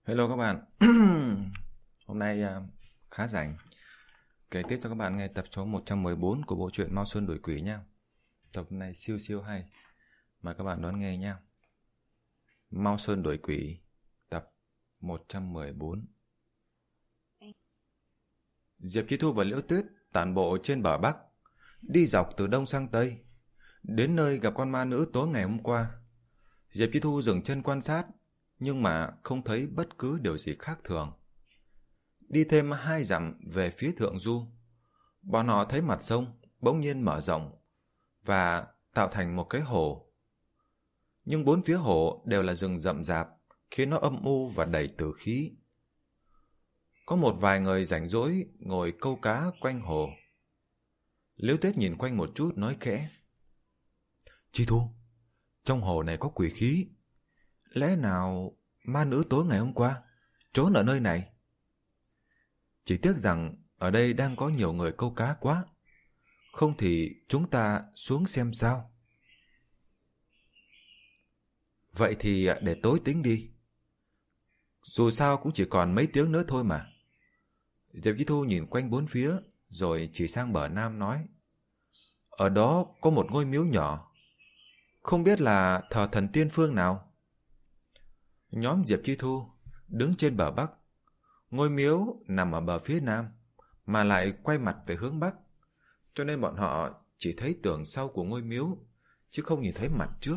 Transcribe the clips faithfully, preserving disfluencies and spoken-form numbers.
Hello các bạn. Hôm nay à, khá rảnh. Kể tiếp cho các bạn nghe tập số một trăm mười bốn của bộ truyện Mao Sơn Đuổi Quỷ nha. Tập này siêu siêu hay. Mời các bạn đón nghe nha. Mao Sơn Đuổi Quỷ, tập một trăm mười bốn. Diệp Chi Thu và Liễu Tuyết tản bộ trên bờ Bắc, đi dọc từ đông sang tây, đến nơi gặp con ma nữ tối ngày hôm qua. Diệp Chi Thu dừng chân quan sát, nhưng mà không thấy bất cứ điều gì khác thường. Đi thêm hai dặm về phía thượng du, bọn họ thấy mặt sông bỗng nhiên mở rộng và tạo thành một cái hồ. Nhưng bốn phía hồ đều là rừng rậm rạp, khiến nó âm u và đầy tử khí. Có một vài người rảnh rỗi ngồi câu cá quanh hồ. Liễu Tuyết nhìn quanh một chút nói khẽ: Chi Thu, trong hồ này có quỷ khí. Lẽ nào ma nữ tối ngày hôm qua trốn ở nơi này? Chỉ tiếc rằng ở đây đang có nhiều người câu cá quá. Không thì chúng ta xuống xem sao. Vậy thì để tối tính đi. Dù sao cũng chỉ còn mấy tiếng nữa thôi mà. Diệp Chi Thu nhìn quanh bốn phía, rồi chỉ sang bờ nam nói: Ở đó có một ngôi miếu nhỏ, không biết là thờ thần tiên phương nào. Nhóm Diệp Chi Thu đứng trên bờ bắc. Ngôi miếu nằm ở bờ phía nam, mà lại quay mặt về hướng bắc, cho nên bọn họ chỉ thấy tường sau của ngôi miếu, chứ không nhìn thấy mặt trước.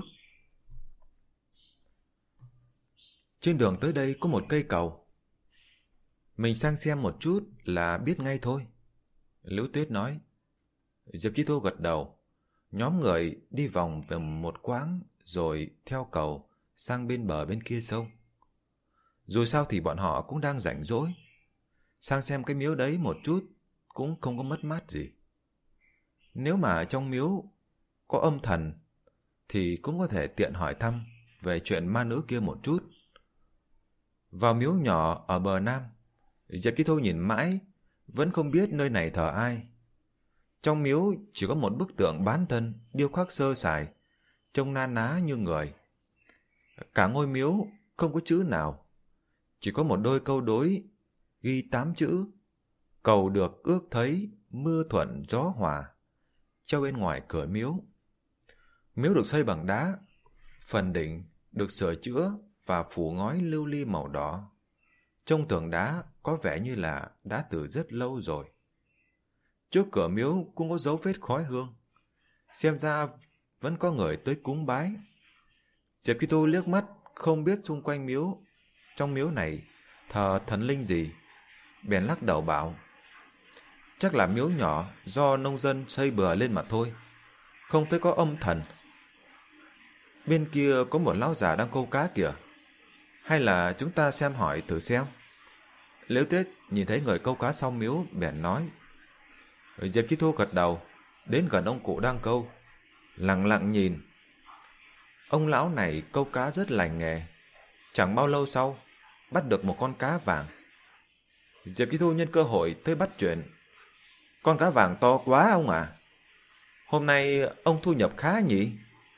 Trên đường tới đây có một cây cầu. Mình sang xem một chút là biết ngay thôi, Liễu Tuyết nói. Diệp Chi Thu gật đầu. Nhóm người đi vòng về một quãng, rồi theo cầu sang bên bờ bên kia sông. Dù sao thì bọn họ cũng đang rảnh rỗi, sang xem cái miếu đấy một chút cũng không có mất mát gì. Nếu mà trong miếu có âm thần thì cũng có thể tiện hỏi thăm về chuyện ma nữ kia một chút. Vào miếu nhỏ ở bờ nam, Diệp Chi Thu nhìn mãi vẫn không biết nơi này thờ ai. Trong miếu chỉ có một bức tượng bán thân điêu khắc sơ sài, trông na ná như người. Cả ngôi miếu không có chữ nào, chỉ có một đôi câu đối ghi tám chữ: cầu được ước thấy, mưa thuận gió hòa, treo bên ngoài cửa miếu. Miếu được xây bằng đá, phần đỉnh được sửa chữa và phủ ngói lưu ly màu đỏ. Trong tường đá có vẻ như là đã từ rất lâu rồi. Trước cửa miếu cũng có dấu vết khói hương, xem ra vẫn có người tới cúng bái. Diệp Chi Thu liếc mắt không biết xung quanh miếu, trong miếu này thờ thần linh gì, bèn lắc đầu bảo: Chắc là miếu nhỏ do nông dân xây bừa lên mà thôi, không thấy có âm thần. Bên kia có một lão già đang câu cá kìa, hay là chúng ta xem hỏi thử xem. Liễu Tuyết nhìn thấy người câu cá sau miếu bèn nói. Diệp Chi Thu gật đầu, đến gần ông cụ đang câu, lặng lặng nhìn. Ông lão này câu cá rất lành nghề. Chẳng bao lâu sau bắt được một con cá vàng. Diệp Chi Thu nhân cơ hội tới bắt chuyện: Con cá vàng to quá ông à, hôm nay ông thu nhập khá nhỉ?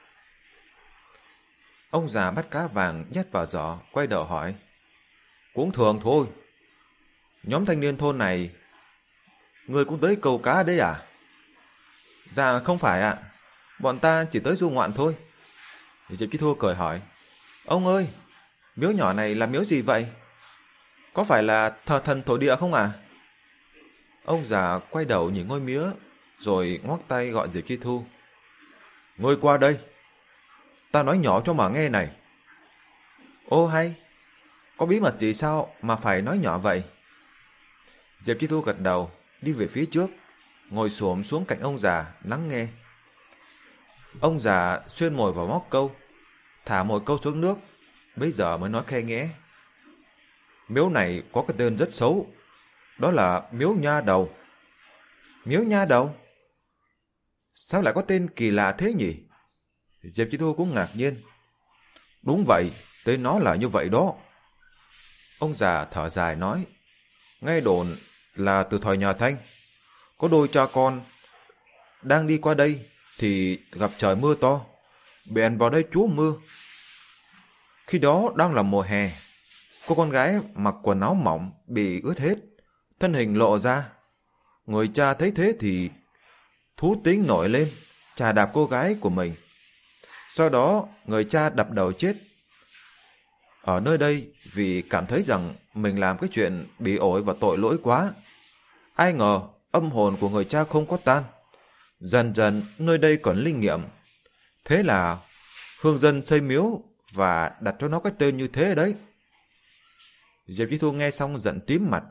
Ông già bắt cá vàng nhét vào giỏ, quay đầu hỏi: Cũng thường thôi. Nhóm thanh niên thôn này, người cũng tới câu cá đấy à? Dạ không phải ạ, bọn ta chỉ tới du ngoạn thôi. Diệp Chi Thu cười hỏi: Ông ơi, miếu nhỏ này là miếu gì vậy? Có phải là thờ thần thổ địa không à? Ông già quay đầu nhìn ngôi miếu, rồi ngoắc tay gọi Diệp Chi Thu: Ngươi qua đây, ta nói nhỏ cho mà nghe này. Ô hay, có bí mật gì sao mà phải nói nhỏ vậy? Diệp Chi Thu gật đầu, đi về phía trước, ngồi xổm xuống cạnh ông già lắng nghe. Ông già xuyên mồi vào móc câu, thả một câu xuống nước, bây giờ mới nói khe nghẽ: Miếu này có cái tên rất xấu, đó là miếu nha đầu. Miếu nha đầu? Sao lại có tên kỳ lạ thế nhỉ? Diệp Chi Thu cũng ngạc nhiên. Đúng vậy, tên nó là như vậy đó. Ông già thở dài nói: Nghe đồn là từ thời nhà Thanh, có đôi cha con đang đi qua đây thì gặp trời mưa to, bèn vào đây trú mưa. Khi đó đang là mùa hè, Cô con gái mặc quần áo mỏng bị ướt hết, thân hình lộ ra. Người cha thấy thế thì thú tính nổi lên, chà đạp cô gái của mình. Sau đó người cha đập đầu chết ở nơi đây vì cảm thấy rằng mình làm cái chuyện bị ổi và tội lỗi quá. Ai ngờ âm hồn của người cha không có tan. Dần dần nơi đây còn linh nghiệm. Thế là hương dân xây miếu và đặt cho nó cái tên như thế đấy. Diệp Chi Thu nghe xong giận tím mặt.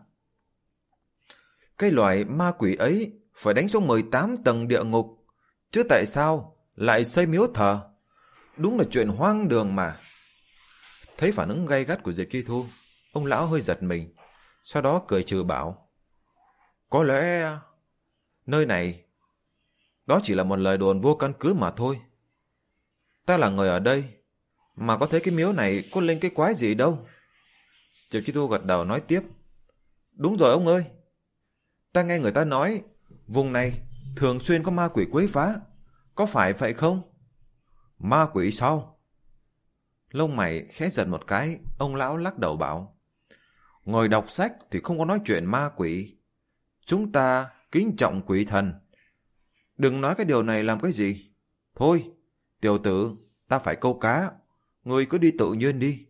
Cái loại ma quỷ ấy phải đánh xuống mười tám tầng địa ngục, chứ tại sao lại xây miếu thờ? Đúng là chuyện hoang đường mà. Thấy phản ứng gay gắt của Diệp Chi Thu, ông lão hơi giật mình, sau đó cười trừ bảo: có lẽ nơi này đó chỉ là một lời đồn vô căn cứ mà thôi. Ta là người ở đây, mà có thấy cái miếu này có lên cái quái gì đâu. Diệp Chi Thu gật đầu nói tiếp: đúng rồi ông ơi, ta nghe người ta nói vùng này thường xuyên có ma quỷ quấy phá, có phải vậy không? Ma quỷ sao? Lông mày khẽ giật một cái, ông lão lắc đầu bảo: ngồi đọc sách thì không có nói chuyện ma quỷ. Chúng ta kính trọng quỷ thần. Đừng nói cái điều này làm cái gì. Thôi, tiểu tử, ta phải câu cá, ngươi cứ đi tự nhiên đi.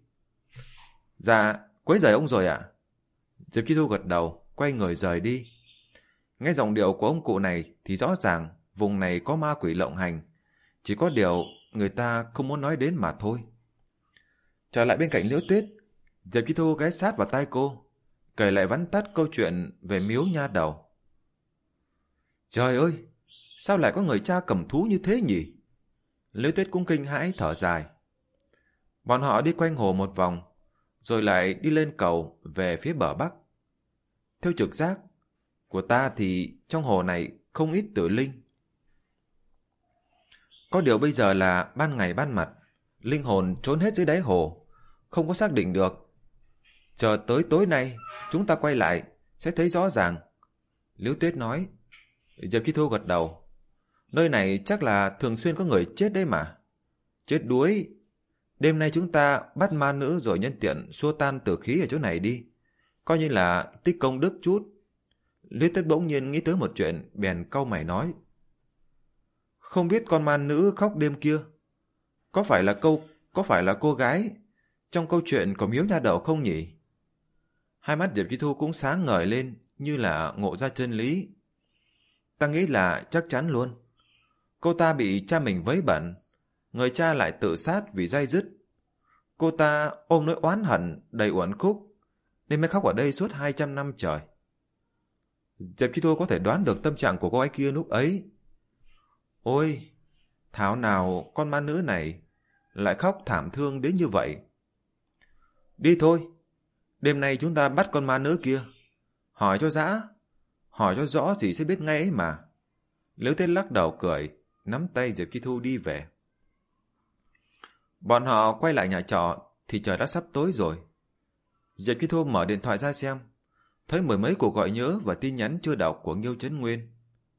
Dạ, quấy rầy ông rồi ạ. À? Diệp Chi Thu gật đầu, quay người rời đi. Nghe giọng điệu của ông cụ này thì rõ ràng vùng này có ma quỷ lộng hành. Chỉ có điều người ta không muốn nói đến mà thôi. Trở lại bên cạnh Liễu Tuyết, Diệp Chi Thu ghé sát vào tai cô, kể lại vắn tắt câu chuyện về miếu nha đầu. Trời ơi, sao lại có người cha cầm thú như thế nhỉ? Liễu Tuyết cũng kinh hãi thở dài. Bọn họ đi quanh hồ một vòng, rồi lại đi lên cầu về phía bờ bắc. Theo trực giác của ta thì trong hồ này không ít tử linh. Có điều bây giờ là ban ngày ban mặt, linh hồn trốn hết dưới đáy hồ, không có xác định được. Chờ tới tối nay, chúng ta quay lại, sẽ thấy rõ ràng. Liễu Tuyết nói. Diệp Chi Thu gật đầu. Nơi này chắc là thường xuyên có người chết đấy mà. Chết đuối. Đêm nay chúng ta bắt ma nữ rồi nhân tiện xua tan tử khí ở chỗ này đi. Coi như là tích công đức chút. Liễu Tuyết bỗng nhiên nghĩ tới một chuyện, bèn cau mày nói. Không biết con ma nữ khóc đêm kia, có phải là câu, có phải là cô gái trong câu chuyện của miếu nha đầu không nhỉ? Hai mắt Diệp Chi Thu cũng sáng ngời lên như là ngộ ra chân lý. Ta nghĩ là chắc chắn luôn. Cô ta bị cha mình vấy bẩn, người cha lại tự sát vì day dứt. Cô ta ôm nỗi oán hận đầy uẩn khúc, nên mới khóc ở đây suốt hai trăm năm trời. Diệp Chi Thu có thể đoán được tâm trạng của cô ấy kia lúc ấy. Ôi, thảo nào con ma nữ này lại khóc thảm thương đến như vậy. Đi thôi, đêm nay chúng ta bắt con ma nữ kia. Hỏi cho dã, hỏi cho rõ gì sẽ biết ngay ấy mà. Liễu Tuyết lắc đầu cười, nắm tay Diệp Chi Thu đi về. Bọn họ quay lại nhà trọ thì trời đã sắp tối rồi. Diệp Chi Thu mở điện thoại ra xem, thấy mười mấy cuộc gọi nhớ và tin nhắn chưa đọc của Nghiêu Chấn Nguyên.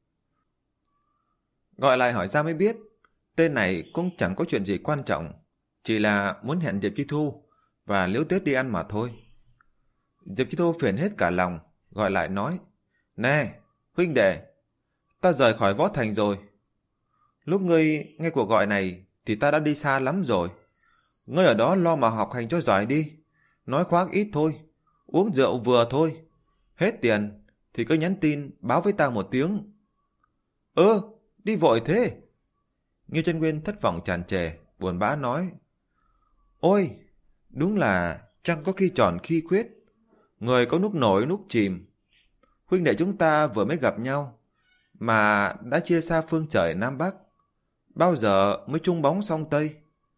Gọi lại hỏi ra mới biết, tên này cũng chẳng có chuyện gì quan trọng, chỉ là muốn hẹn Diệp Chi Thu và Liễu Tuyết đi ăn mà thôi. Diệp Chi Thu phiền hết cả lòng, gọi lại nói, nè, huynh đệ, ta rời khỏi Võ Thành rồi. Lúc ngươi nghe cuộc gọi này thì ta đã đi xa lắm rồi. Ngươi ở đó lo mà học hành cho giỏi đi, nói khoác ít thôi, uống rượu vừa thôi. Hết tiền thì cứ nhắn tin báo với ta một tiếng. Ơ, đi vội thế. Nghiêu Chân Nguyên thất vọng tràn trề, buồn bã nói, ôi, đúng là trăng có khi tròn khi khuyết, người có lúc nổi lúc chìm. Huynh đệ chúng ta vừa mới gặp nhau mà đã chia xa phương trời Nam Bắc, bao giờ mới chung bóng song Tây.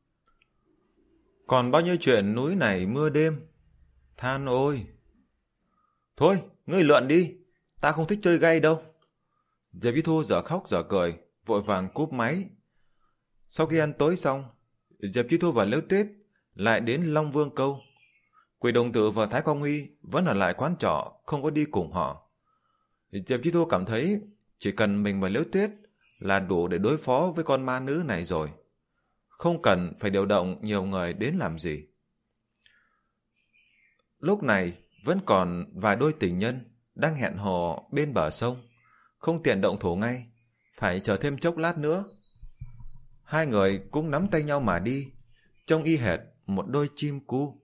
Còn bao nhiêu chuyện núi này mưa đêm, than ôi. Thôi, ngươi lượn đi, ta không thích chơi gay đâu. Diệp Chi Thu dở khóc dở cười, vội vàng cúp máy. Sau khi ăn tối xong, Diệp Chi Thu và Liễu Tuyết lại đến Long Vương Câu. Quỷ Đồng Tử và Thái Quang Huy vẫn ở lại quán trọ, không có đi cùng họ. Diệp Chi Thu cảm thấy chỉ cần mình và Liễu Tuyết là đủ để đối phó với con ma nữ này rồi. Không cần phải điều động nhiều người đến làm gì. Lúc này vẫn còn vài đôi tình nhân đang hẹn hò bên bờ sông, không tiện động thủ ngay, phải chờ thêm chốc lát nữa. Hai người cũng nắm tay nhau mà đi, trông y hệt một đôi chim cu.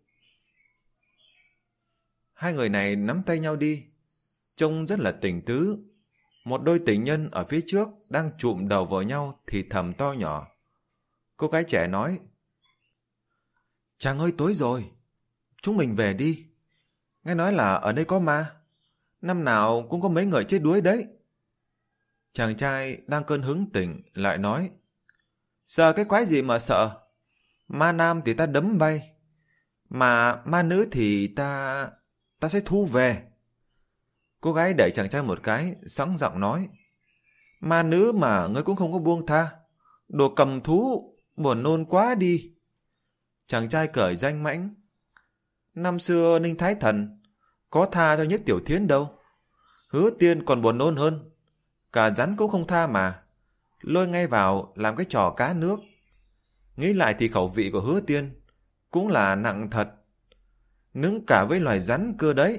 Hai người này nắm tay nhau đi, trông rất là tình tứ. Một đôi tình nhân ở phía trước đang chụm đầu vào nhau thì thầm to nhỏ. Cô gái trẻ nói: Chàng ơi, tối rồi, chúng mình về đi. Nghe nói là ở đây có ma, năm nào cũng có mấy người chết đuối đấy. Chàng trai đang cơn hứng tỉnh lại nói: Sợ cái quái gì mà sợ, ma nam thì ta đấm bay, mà ma nữ thì ta... ta sẽ thu về. Cô gái đẩy chàng trai một cái, sẵn giọng nói: Ma nữ mà ngươi cũng không có buông tha, đồ cầm thú, buồn nôn quá đi. Chàng trai cởi danh mãnh: Năm xưa Ninh Thái Thần có tha cho Nhất Tiểu Thiến đâu, Hứa Tiên còn buồn nôn hơn, cả rắn cũng không tha mà, lôi ngay vào làm cái trò cá nước. Nghĩ lại thì khẩu vị của Hứa Tiên cũng là nặng thật, nướng cả với loài rắn cơ đấy.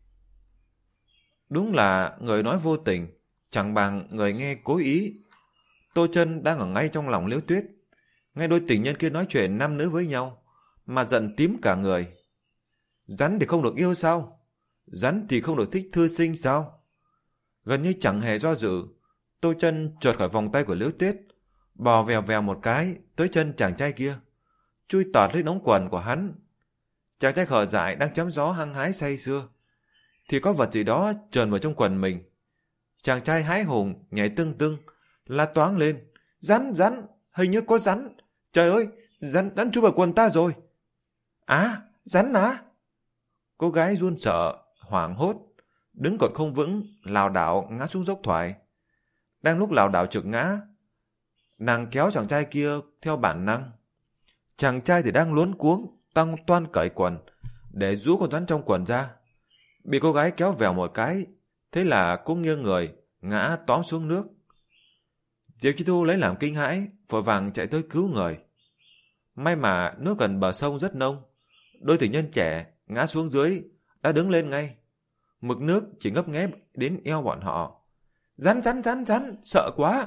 Đúng là người nói vô tình, chẳng bằng người nghe cố ý. Tô Chân đang ở ngay trong lòng Liễu Tuyết, nghe đôi tình nhân kia nói chuyện nam nữ với nhau, mà giận tím cả người. Rắn thì không được yêu sao? Rắn thì không được thích thư sinh sao? Gần như chẳng hề do dự, Tô Chân trượt khỏi vòng tay của Liễu Tuyết, bò vèo vèo một cái tới chân chàng trai kia, chui tọt lên ống quần của hắn. Chàng trai khờ dại đang chém gió hăng hái say sưa, thì có vật gì đó trườn vào trong quần mình. Chàng trai hái hùng nhảy tưng tưng, la toáng lên: Rắn, rắn, hình như có rắn. Trời ơi, rắn, rắn chui vào quần ta rồi. À, rắn à? Cô gái run sợ, hoảng hốt, đứng còn không vững, lảo đảo ngã xuống dốc thoải. Đang lúc lảo đảo trượt ngã, nàng kéo chàng trai kia theo bản năng. Chàng trai thì đang luống cuống, tăng toan cởi quần để rũ con rắn trong quần ra, bị cô gái kéo vèo một cái, thế là cũng nghiêng người ngã tóm xuống nước. Diệp Chi Thu lấy làm kinh hãi, vội vàng chạy tới cứu người. May mà nước gần bờ sông rất nông, đôi tình nhân trẻ ngã xuống dưới đã đứng lên ngay. Mực nước chỉ ngấp nghé đến eo bọn họ. Rắn, rắn, rắn, rắn, sợ quá.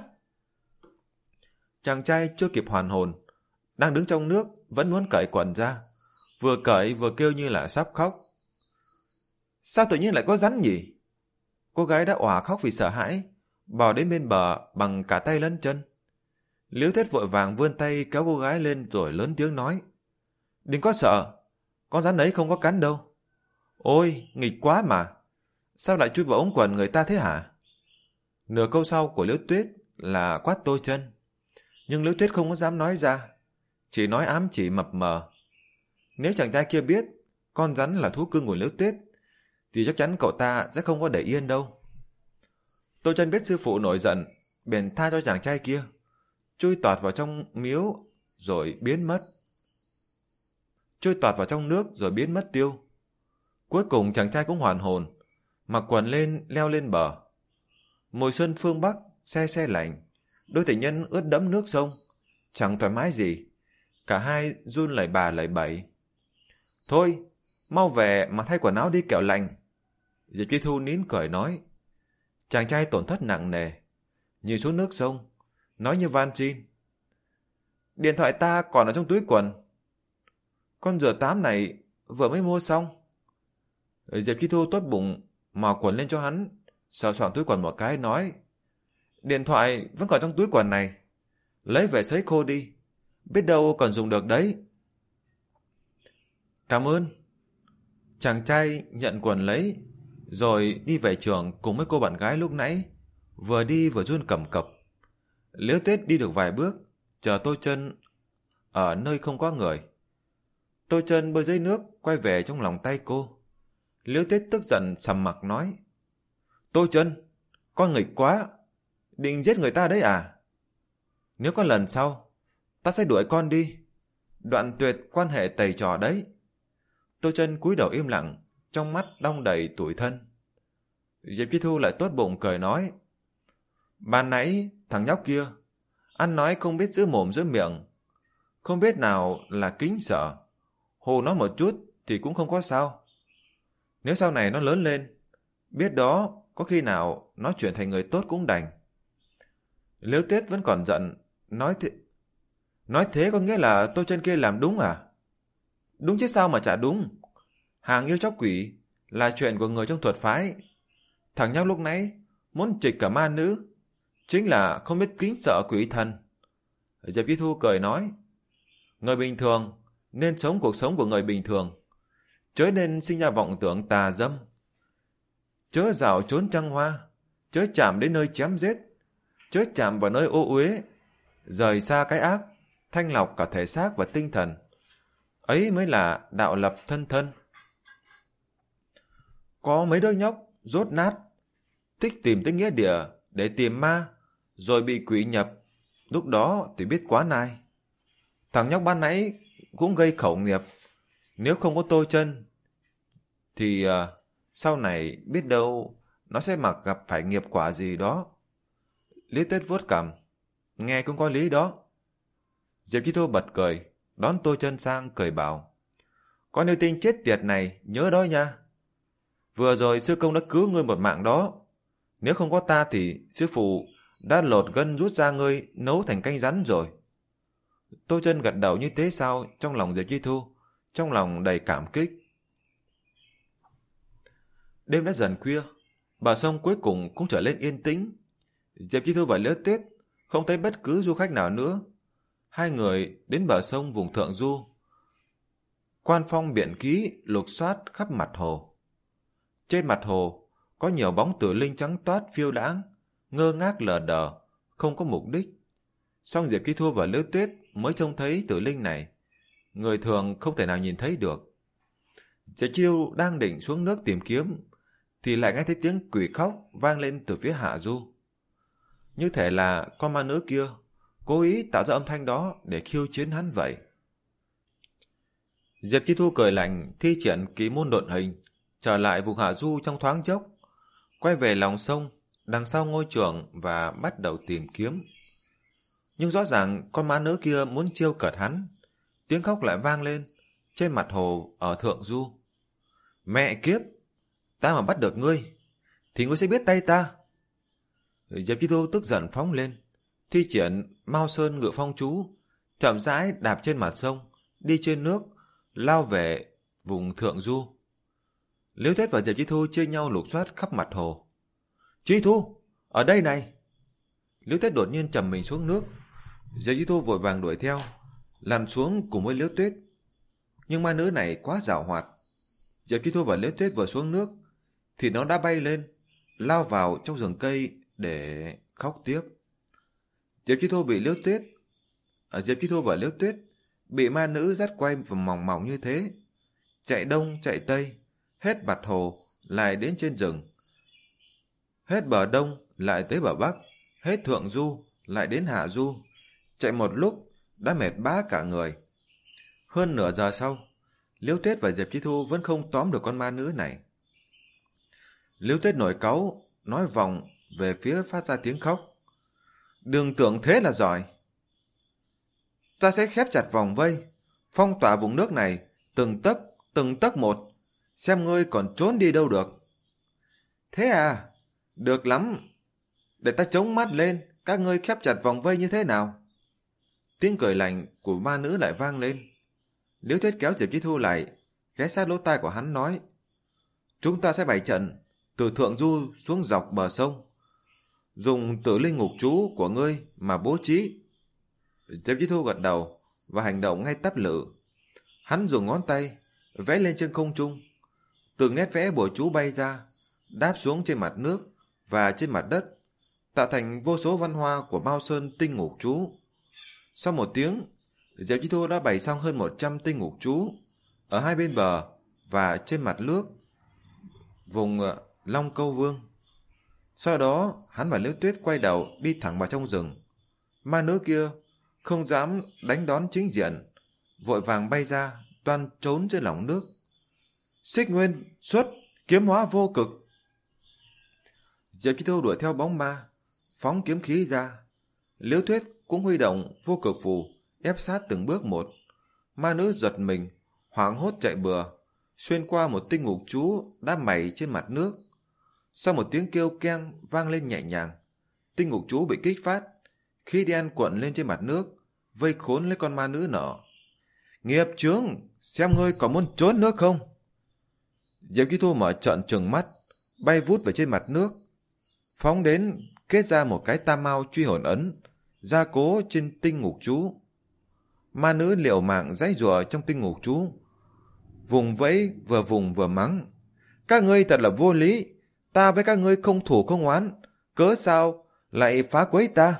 Chàng trai chưa kịp hoàn hồn, đang đứng trong nước vẫn muốn cởi quần ra, vừa cởi vừa kêu như là sắp khóc. Sao tự nhiên lại có rắn nhỉ? Cô gái đã òa khóc vì sợ hãi, bò đến bên bờ bằng cả tay lẫn chân. Liễu Tuyết vội vàng vươn tay kéo cô gái lên rồi lớn tiếng nói: Đừng có sợ, con rắn ấy không có cắn đâu. Ôi, nghịch quá mà, sao lại chui vào ống quần người ta thế hả? Nửa câu sau của Liễu Tuyết là quát Tô Chân, nhưng Liễu Tuyết không có dám nói ra, chỉ nói ám chỉ mập mờ. Nếu chàng trai kia biết con rắn là thú cưng của Liễu Tuyết, thì chắc chắn cậu ta sẽ không có để yên đâu. Tô Chân biết sư phụ nổi giận, bèn tha cho chàng trai kia, chui tọt vào trong miếu rồi biến mất. Chui tọt vào trong nước rồi biến mất tiêu. Cuối cùng chàng trai cũng hoàn hồn, mặc quần lên leo lên bờ. Mùa xuân phương Bắc se se lạnh, đôi tình nhân ướt đẫm nước sông, chẳng thoải mái gì, cả hai run lẩy bà lẩy bẩy. Thôi, mau về mà thay quần áo đi kẻo lạnh. Diệp Chi Thu nín cười nói. Chàng trai tổn thất nặng nề, nhìn xuống nước sông, nói như van xin. Điện thoại ta còn ở trong túi quần. Con rửa tám này vừa mới mua xong. Diệp Chi Thu tốt bụng mò quần lên cho hắn, sờ soạng túi quần một cái nói: Điện thoại vẫn còn trong túi quần này, lấy về sấy khô đi, biết đâu còn dùng được đấy. Cảm ơn. Chàng trai nhận quần lấy, rồi đi về trường cùng với cô bạn gái lúc nãy, vừa đi vừa run cầm cập. Liễu Tuyết đi được vài bước, chờ Tô Chân ở nơi không có người. Tô Chân bơi dưới nước quay về trong lòng tay cô. Liễu Tuyết tức giận sầm mặt nói: Tô Chân, con nghịch quá, định giết người ta đấy à? Nếu có lần sau, ta sẽ đuổi con đi, đoạn tuyệt quan hệ tày trò đấy. Tô Chân cúi đầu im lặng, trong mắt đong đầy tủi thân. Diệp Chi Thu lại tốt bụng cười nói: Ban nãy thằng nhóc kia ăn nói không biết giữ mồm giữ miệng, không biết nào là kính sợ, hồ nó một chút thì cũng không có sao. Nếu sau này nó lớn lên, biết đó có khi nào nó chuyển thành người tốt cũng đành. Liễu Tuyết vẫn còn giận, nói thế, nói thế có nghĩa là Tô Chân kia làm đúng à? Đúng chứ sao mà chả đúng. Hàng yêu chóc quỷ là chuyện của người trong thuật phái. Thằng nhóc lúc nãy muốn trịch cả ma nữ, chính là không biết kính sợ quỷ thần. Diệp Chi Thu cười nói, người bình thường nên sống cuộc sống của người bình thường, chớ nên sinh ra vọng tưởng tà dâm, chớ dạo trốn trăng hoa, chớ chạm đến nơi chém giết, chớ chạm vào nơi ô uế, rời xa cái ác, thanh lọc cả thể xác và tinh thần. Ấy mới là đạo lập thân thân. Có mấy đứa nhóc rốt nát, thích tìm tới nghĩa địa để tìm ma, rồi bị quỷ nhập, lúc đó thì biết quá nai. Thằng nhóc ban nãy cũng gây khẩu nghiệp, nếu không có Tô Chân thì uh, sau này biết đâu nó sẽ mặc gặp phải nghiệp quả gì đó. Lý Tuyết vuốt cằm, nghe cũng có lý đó. Diệp Chi Thu bật cười, đón Tô Chân sang cười bảo, con yêu tinh chết tiệt này nhớ đó nha. Vừa rồi sư công đã cứu ngươi một mạng đó, nếu không có ta thì sư phụ đã lột gân rút ra ngươi nấu thành canh rắn rồi. Tô Chân gật đầu như thế sao trong lòng Diệp Chi Thu, trong lòng đầy cảm kích. Đêm đã dần khuya, bờ sông cuối cùng cũng trở lên yên tĩnh. Diệp Chi Thu và Liễu Tuyết không thấy bất cứ du khách nào nữa. Hai người đến bờ sông vùng thượng du, quan phong biện kỹ lục soát khắp mặt hồ. Trên mặt hồ có nhiều bóng tử linh trắng toát phiêu đãng, ngơ ngác lờ đờ, không có mục đích. Song Diệp Chi Thu và Liễu Tuyết mới trông thấy tử linh này, người thường không thể nào nhìn thấy được. Diệp Chi Thu đang định xuống nước tìm kiếm, thì lại nghe thấy tiếng quỷ khóc vang lên từ phía hạ du. Như thể là con ma nữ kia cố ý tạo ra âm thanh đó để khiêu chiến hắn vậy. Diệp Chi Thu cười lạnh, thi triển kỹ môn độn hình, trở lại vùng hạ du trong thoáng chốc, quay về lòng sông đằng sau ngôi trường và bắt đầu tìm kiếm. Nhưng rõ ràng con ma nữ kia muốn chiêu cợt hắn, tiếng khóc lại vang lên trên mặt hồ ở thượng du. Mẹ kiếp, ta mà bắt được ngươi thì ngươi sẽ biết tay ta. Diệp Chi Thu tức giận phóng lên, thi triển Mao Sơn Ngự Phong chú, chậm rãi đạp trên mặt sông, đi trên nước, lao về vùng thượng du. Liễu Tuyết và Diệp Chi Thu chia nhau lục soát khắp mặt hồ. Chi Thu, ở đây này! Liễu Tuyết đột nhiên trầm mình xuống nước. Diệp Chi Thu vội vàng đuổi theo, lặn xuống cùng với Liễu Tuyết. Nhưng ma nữ này quá giàu hoạt. Diệp Chi Thu và Liễu Tuyết vừa xuống nước thì nó đã bay lên, lao vào trong rừng cây để khóc tiếp. Diệp Chi Thu bị Liễu Tuyết, ở Diệp Chi Thu và Liễu Tuyết bị ma nữ dắt quay vòng mỏng mỏng như thế, chạy đông chạy tây, hết mặt hồ lại đến trên rừng, hết bờ đông lại tới bờ bắc, hết thượng du lại đến hạ du, chạy một lúc đã mệt bã cả người. Hơn nửa giờ sau, Liễu Tuyết và Diệp Chi Thu vẫn không tóm được con ma nữ này. Liễu Tuyết nổi cáu, nói vòng về phía phát ra tiếng khóc. Đừng tưởng thế là giỏi. Ta sẽ khép chặt vòng vây, phong tỏa vùng nước này, từng tấc, từng tấc một, xem ngươi còn trốn đi đâu được. Thế à? Được lắm. Để ta chống mắt lên, các ngươi khép chặt vòng vây như thế nào? Tiếng cười lạnh của ma nữ lại vang lên. Liễu Tuyết kéo Diệp Chi Thu lại, ghé sát lỗ tai của hắn nói, chúng ta sẽ bày trận từ thượng du xuống dọc bờ sông, dùng tử linh ngục chú của ngươi mà bố trí. Diệp Chi Thu gật đầu và hành động ngay tắp lự. Hắn dùng ngón tay vẽ lên trên không trung, từng nét vẽ bùa chú bay ra, đáp xuống trên mặt nước và trên mặt đất, tạo thành vô số văn hoa của Mao Sơn tinh ngục chú. Sau một tiếng, Diệp Chi Thu đã bày xong hơn một trăm tinh ngục chú ở hai bên bờ và trên mặt nước vùng Long Câu Vương. Sau đó, hắn và Liễu Tuyết quay đầu đi thẳng vào trong rừng. Ma nữ kia không dám đánh đón chính diện, vội vàng bay ra, toan trốn dưới lòng nước. Xích Nguyên xuất, kiếm hóa vô cực. Diệp Chi Thu đuổi theo bóng ma, phóng kiếm khí ra. Liễu Tuyết cũng huy động vô cực phù, ép sát từng bước một. Ma nữ giật mình, hoảng hốt chạy bừa, xuyên qua một tinh ngục chú đã mày trên mặt nước. Sau một tiếng kêu keng vang lên nhẹ nhàng, tinh ngục chú bị kích phát, khí đen cuộn lên trên mặt nước, vây khốn lấy con ma nữ nọ. Nghiệp chướng, xem ngươi có muốn trốn nữa không? Diệp Chi Thu mở trợn trừng mắt, bay vút về trên mặt nước, phóng đến kết ra một cái tam mao truy hồn ấn, gia cố trên tinh ngục chú. Ma nữ liều mạng giãy giụa trong tinh ngục chú, vùng vẫy vừa vùng vừa mắng: các ngươi thật là vô lý, ta với các ngươi không thủ không oán, cớ sao lại phá quấy ta?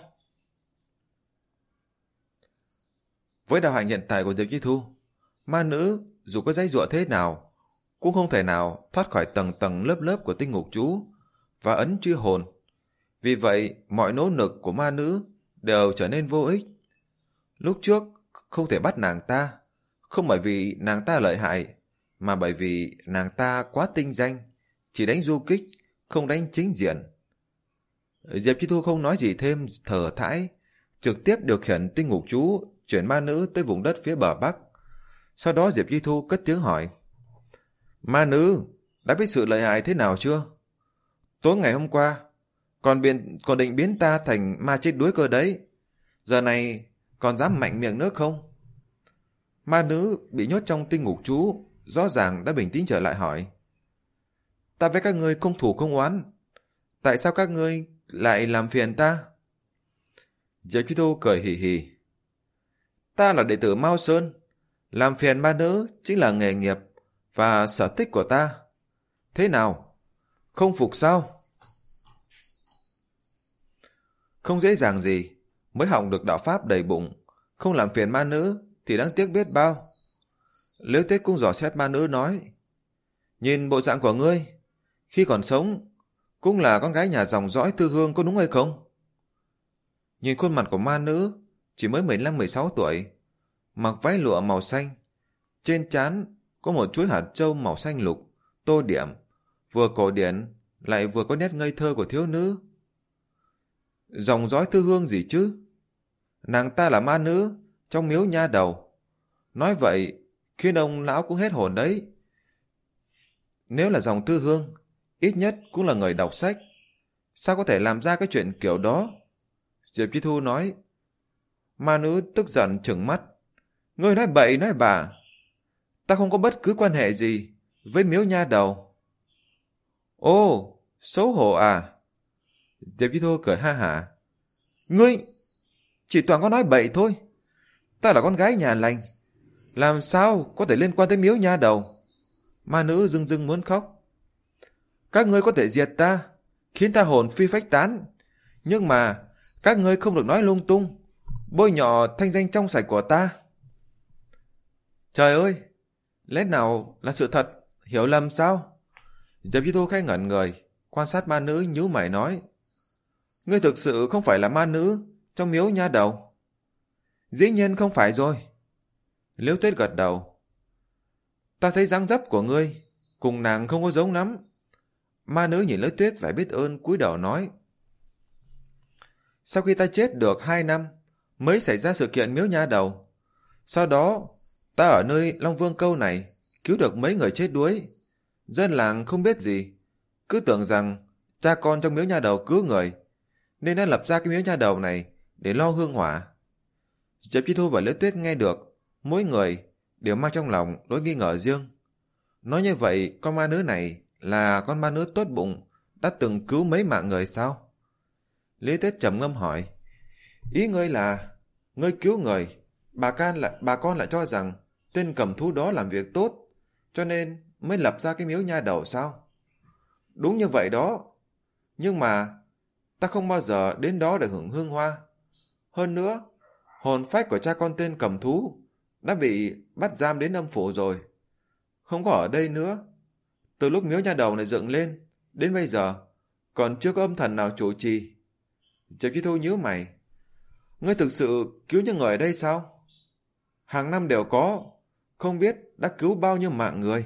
Với đạo hạnh hiện tại của Diệp Chi Thu, ma nữ dù có giãy giụa thế nào cũng không thể nào thoát khỏi tầng tầng lớp lớp của tinh ngục chú và ấn truy hồn. Vì vậy mọi nỗ lực của ma nữ đều trở nên vô ích. Lúc trước không thể bắt nàng ta, không bởi vì nàng ta lợi hại, mà bởi vì nàng ta quá tinh danh, chỉ đánh du kích, không đánh chính diện. Diệp Chi Thu không nói gì thêm, thở thãi, trực tiếp điều khiển tinh ngục chú chuyển ma nữ tới vùng đất phía bờ bắc. Sau đó Diệp Chi Thu cất tiếng hỏi: ma nữ, đã biết sự lợi hại thế nào chưa? Tối ngày hôm qua còn, biến, còn định biến ta thành ma chết đuối cơ đấy, giờ này còn dám mạnh miệng nữa không? Ma nữ bị nhốt trong tinh ngục chú rõ ràng đã bình tĩnh trở lại, hỏi: ta với các ngươi không thủ không oán, tại sao các ngươi lại làm phiền ta? Diệp Chi Thu cười hì hì: ta là đệ tử Mao Sơn, làm phiền ma nữ chính là nghề nghiệp và sở thích của ta. Thế nào, không phục sao? Không dễ dàng gì mới học được đạo pháp đầy bụng, không làm phiền ma nữ thì đáng tiếc biết bao. Liễu Tuyết cũng dò xét ma nữ nói: nhìn bộ dạng của ngươi, khi còn sống cũng là con gái nhà dòng dõi Tư Hương, có đúng hay không? Nhìn khuôn mặt của ma nữ chỉ mới mười lăm mười sáu tuổi, mặc váy lụa màu xanh, trên trán có một chuỗi hạt châu màu xanh lục, tô điểm, vừa cổ điển lại vừa có nét ngây thơ của thiếu nữ. Dòng dõi Tư Hương gì chứ? Nàng ta là ma nữ trong miếu nha đầu. Nói vậy khiến ông lão cũng hết hồn đấy. Nếu là dòng Tư Hương, ít nhất cũng là người đọc sách, sao có thể làm ra cái chuyện kiểu đó? Diệp Chi Thu nói. Ma nữ tức giận trừng mắt: ngươi nói bậy nói bạ, ta không có bất cứ quan hệ gì với miếu nha đầu. Ô, xấu hổ à? Diệp Chi Thu cười ha hả: ngươi chỉ toàn có nói bậy thôi, ta là con gái nhà lành, làm sao có thể liên quan tới miếu nha đầu? Ma nữ rưng rưng muốn khóc. Các ngươi có thể diệt ta, khiến ta hồn phi phách tán, nhưng mà các ngươi không được nói lung tung, bôi nhọ thanh danh trong sạch của ta. Trời ơi, lẽ nào là sự thật, hiểu lầm sao? Diệp Chi Thu khẽ ngẩn người, quan sát ma nữ nhíu mày nói: ngươi thực sự không phải là ma nữ trong miếu nha đầu? Dĩ nhiên không phải rồi. Liễu Tuyết gật đầu. Ta thấy dáng dấp của ngươi cùng nàng không có giống lắm. Ma nữ nhìn Liễu Tuyết phải biết ơn, cúi đầu nói: sau khi ta chết được hai năm mới xảy ra sự kiện miếu nha đầu. Sau đó ta ở nơi Long Vương Câu này cứu được mấy người chết đuối. Dân làng không biết gì, cứ tưởng rằng cha con trong miếu nha đầu cứu người, nên đã lập ra cái miếu nha đầu này để lo hương hỏa. Diệp Chi Thu và Liễu Tuyết nghe được, mỗi người đều mang trong lòng nỗi nghi ngờ riêng. Nói như vậy, con ma nữ này là con ma nữ tốt bụng đã từng cứu mấy mạng người sao? Liễu Tuyết trầm ngâm hỏi: ý ngươi là ngươi cứu người, bà can lại bà con lại cho rằng tên cầm thú đó làm việc tốt, cho nên mới lập ra cái miếu nha đầu sao? Đúng như vậy đó, nhưng mà ta không bao giờ đến đó để hưởng hương hoa. Hơn nữa, hồn phách của cha con tên cầm thú đã bị bắt giam đến âm phủ rồi, không có ở đây nữa. Từ lúc miếu nha đầu này dựng lên đến bây giờ còn chưa có âm thần nào chủ trì. Diệp Chi Thu nhíu mày: ngươi thực sự cứu những người ở đây sao? Hàng năm đều có, không biết đã cứu bao nhiêu mạng người.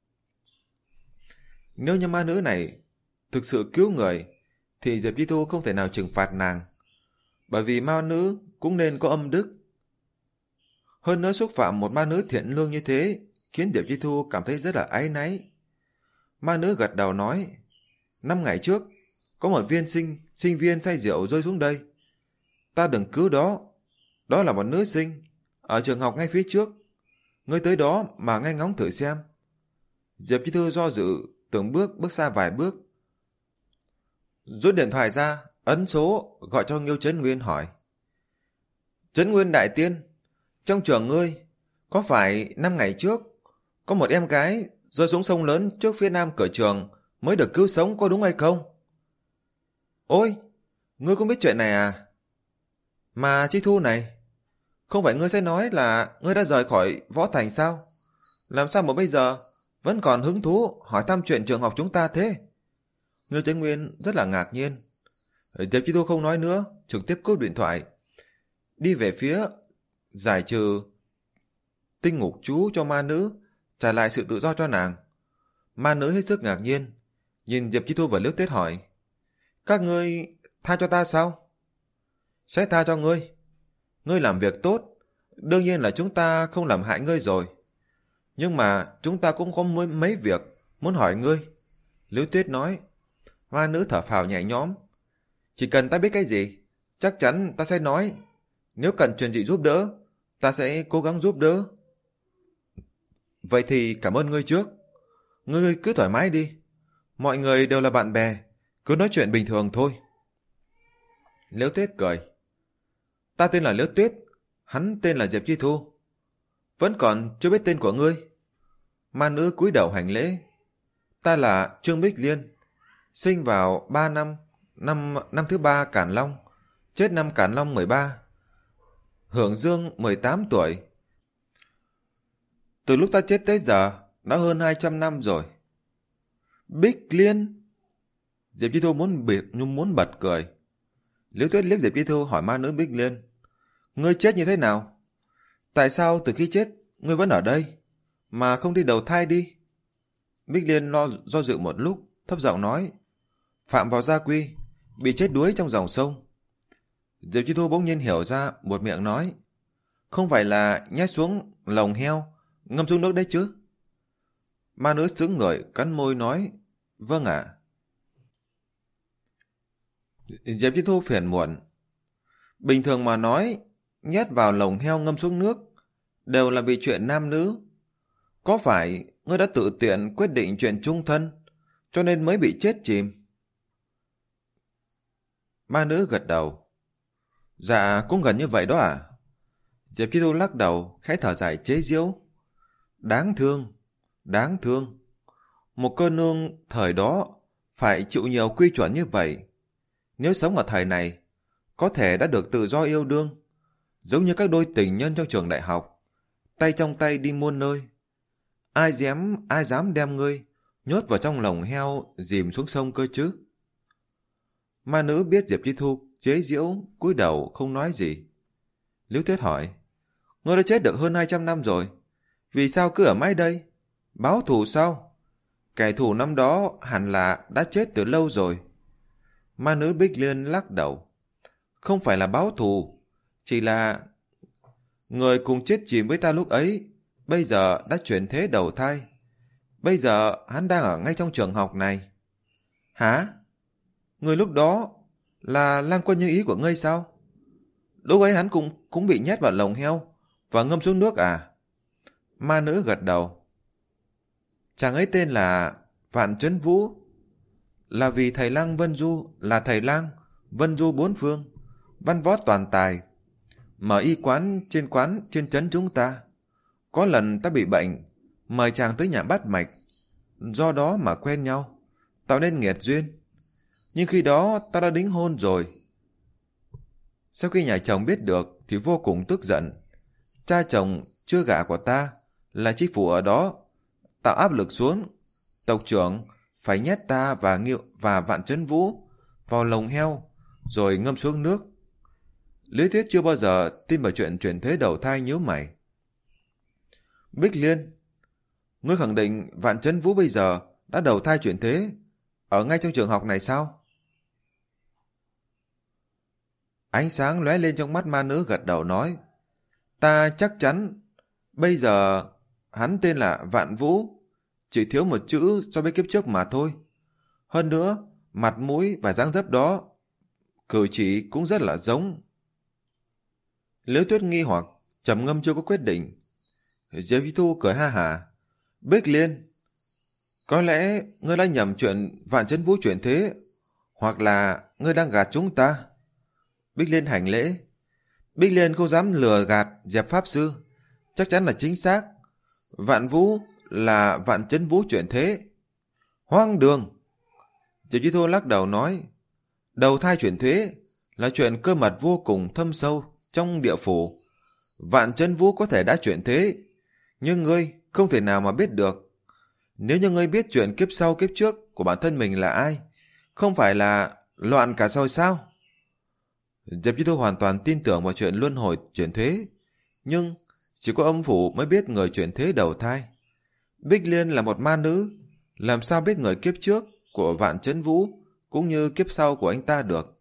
Nếu như ma nữ này thực sự cứu người thì Diệp Chi Thu không thể nào trừng phạt nàng, bởi vì ma nữ cũng nên có âm đức. Hơn nữa xúc phạm một ma nữ thiện lương như thế khiến Diệp Chi Thu cảm thấy rất là áy náy. Ma nữ gật đầu nói, năm ngày trước, có một viên sinh, sinh viên say rượu rơi xuống đây. Ta đừng cứu đó. Đó là một nữ sinh, ở trường học ngay phía trước. Ngươi tới đó mà nghe ngóng thử xem. Diệp Chi Thư do dự, từng bước bước xa vài bước. Rút điện thoại ra, ấn số, gọi cho Nghiêu Trấn Nguyên hỏi. Trấn Nguyên đại tiên, trong trường ngươi, có phải năm ngày trước, có một em gái rơi xuống sông lớn trước phía nam cửa trường mới được cứu sống, có đúng hay không? Ôi, ngươi cũng biết chuyện này à? Mà Chi Thu này, không phải ngươi sẽ nói là ngươi đã rời khỏi Võ Thành sao? Làm sao mà bây giờ vẫn còn hứng thú hỏi thăm chuyện trường học chúng ta thế? Nghiêu Trấn Nguyên rất là ngạc nhiên. Diệp Chi Thu không nói nữa, trực tiếp cúp điện thoại, đi về phía giải trừ tinh ngục chú cho ma nữ, trả lại sự tự do cho nàng. Ma nữ hết sức ngạc nhiên, nhìn Diệp Chi Thu và Liễu Tuyết hỏi, các ngươi tha cho ta sao? Sẽ tha cho ngươi. Ngươi làm việc tốt, đương nhiên là chúng ta không làm hại ngươi rồi. Nhưng mà chúng ta cũng có mấy việc muốn hỏi ngươi. Liễu Tuyết nói. Ma nữ thở phào nhẹ nhõm. Chỉ cần ta biết cái gì, chắc chắn ta sẽ nói. Nếu cần chuyện gì giúp đỡ, ta sẽ cố gắng giúp đỡ. Vậy thì cảm ơn ngươi trước. Ngươi cứ thoải mái đi. Mọi người đều là bạn bè, cứ nói chuyện bình thường thôi. Liễu Tuyết cười. Ta tên là Liễu Tuyết, hắn tên là Diệp Chi Thu. Vẫn còn chưa biết tên của ngươi. Ma nữ cúi đầu hành lễ. Ta là Trương Bích Liên, sinh vào ba năm, năm năm thứ ba Càn Long, chết năm Càn Long mười ba. Hưởng dương mười tám tuổi. Từ lúc ta chết tới giờ đã hơn hai trăm năm rồi. Bích Liên. Diệp Chi Thu muốn biệt nhưng muốn bật cười. Liễu Tuyết liếc Diệp Chi Thu hỏi ma nữ Bích Liên, ngươi chết như thế nào? Tại sao từ khi chết ngươi vẫn ở đây mà không đi đầu thai đi? Bích Liên lo do dự một lúc, thấp giọng nói, phạm vào gia quy, bị chết đuối trong dòng sông. Diệp Chi Thu bỗng nhiên hiểu ra, buột miệng nói, không phải là nhét xuống lồng heo ngâm xuống nước đấy chứ? Ma nữ sững người, cắn môi nói, vâng ạ. Diệp Chi Thu phiền muộn. Bình thường mà nói, nhét vào lồng heo ngâm xuống nước đều là vì chuyện nam nữ. Có phải ngươi đã tự tiện quyết định chuyện chung thân, cho nên mới bị chết chìm? Ma nữ gật đầu. Dạ, cũng gần như vậy đó à? Diệp Chi Thu lắc đầu, khẽ thở dài chế giễu. Đáng thương, đáng thương. Một cô nương thời đó phải chịu nhiều quy chuẩn như vậy. Nếu sống ở thời này, có thể đã được tự do yêu đương, giống như các đôi tình nhân trong trường đại học, tay trong tay đi muôn nơi. Ai dám, ai dám đem ngươi nhốt vào trong lồng heo dìm xuống sông cơ chứ? Ma nữ biết Diệp Chi Thu chế giễu, cúi đầu không nói gì. Liễu Tuyết hỏi, ngươi đã chết được hơn hai trăm năm rồi, vì sao cứ ở mãi đây? Báo thù sao? Kẻ thù năm đó hẳn là đã chết từ lâu rồi. Ma nữ Bích Liên lắc đầu. Không phải là báo thù, chỉ là người cùng chết chìm với ta lúc ấy, bây giờ đã chuyển thế đầu thai. Bây giờ hắn đang ở ngay trong trường học này. Hả? Người lúc đó là lang quân như ý của ngươi sao? Lúc ấy hắn cũng, cũng bị nhét vào lồng heo và ngâm xuống nước à? Ma nữ gật đầu. Chàng ấy tên là Vạn Trấn Vũ, là vì thầy lang Vân Du là thầy lang Vân Du bốn phương, văn võ toàn tài, mở y quán trên quán trên trấn chúng ta. Có lần ta bị bệnh, mời chàng tới nhà bắt mạch, do đó mà quen nhau, tạo nên nghiệt duyên. Nhưng khi đó ta đã đính hôn rồi. Sau khi nhà chồng biết được thì vô cùng tức giận. Cha chồng chưa gả của ta là chi phủ ở đó, tạo áp lực xuống. Tộc trưởng phải nhét ta và Nghiệu và Vạn Trấn Vũ vào lồng heo rồi ngâm xuống nước. Lý Thuyết chưa bao giờ tin vào chuyện chuyển thế đầu thai, nhíu mày. Bích Liên, ngươi khẳng định Vạn Trấn Vũ bây giờ đã đầu thai chuyển thế ở ngay trong trường học này sao? Ánh sáng lóe lên trong mắt ma nữ, gật đầu nói, ta chắc chắn bây giờ hắn tên là Vạn Vũ, chỉ thiếu một chữ so với kiếp trước mà thôi. Hơn nữa, mặt mũi và dáng dấp đó, cử chỉ cũng rất là giống. Liễu Tuyết nghi hoặc, trầm ngâm chưa có quyết định. Diệp Chi Thu cười ha hả. Bích Liên, có lẽ ngươi đã nhầm chuyện Vạn Chấn Vũ chuyển thế, hoặc là ngươi đang gạt chúng ta. Bích Liên hành lễ. Bích Liên không dám lừa gạt Diệp Pháp Sư, chắc chắn là chính xác. Vạn Vũ là Vạn Chấn Vũ chuyển thế. Hoang đường! Diệp Chi Thu lắc đầu nói, đầu thai chuyển thế là chuyện cơ mật vô cùng thâm sâu trong địa phủ. Vạn Chấn Vũ có thể đã chuyển thế, nhưng ngươi không thể nào mà biết được. Nếu như ngươi biết chuyện kiếp sau kiếp trước của bản thân mình là ai, không phải là loạn cả rồi sao? Diệp Chi Thu hoàn toàn tin tưởng vào chuyện luân hồi chuyển thế, nhưng chỉ có âm phủ mới biết người chuyển thế đầu thai. Bích Liên là một ma nữ, làm sao biết người kiếp trước của Vạn Chấn Vũ cũng như kiếp sau của anh ta được?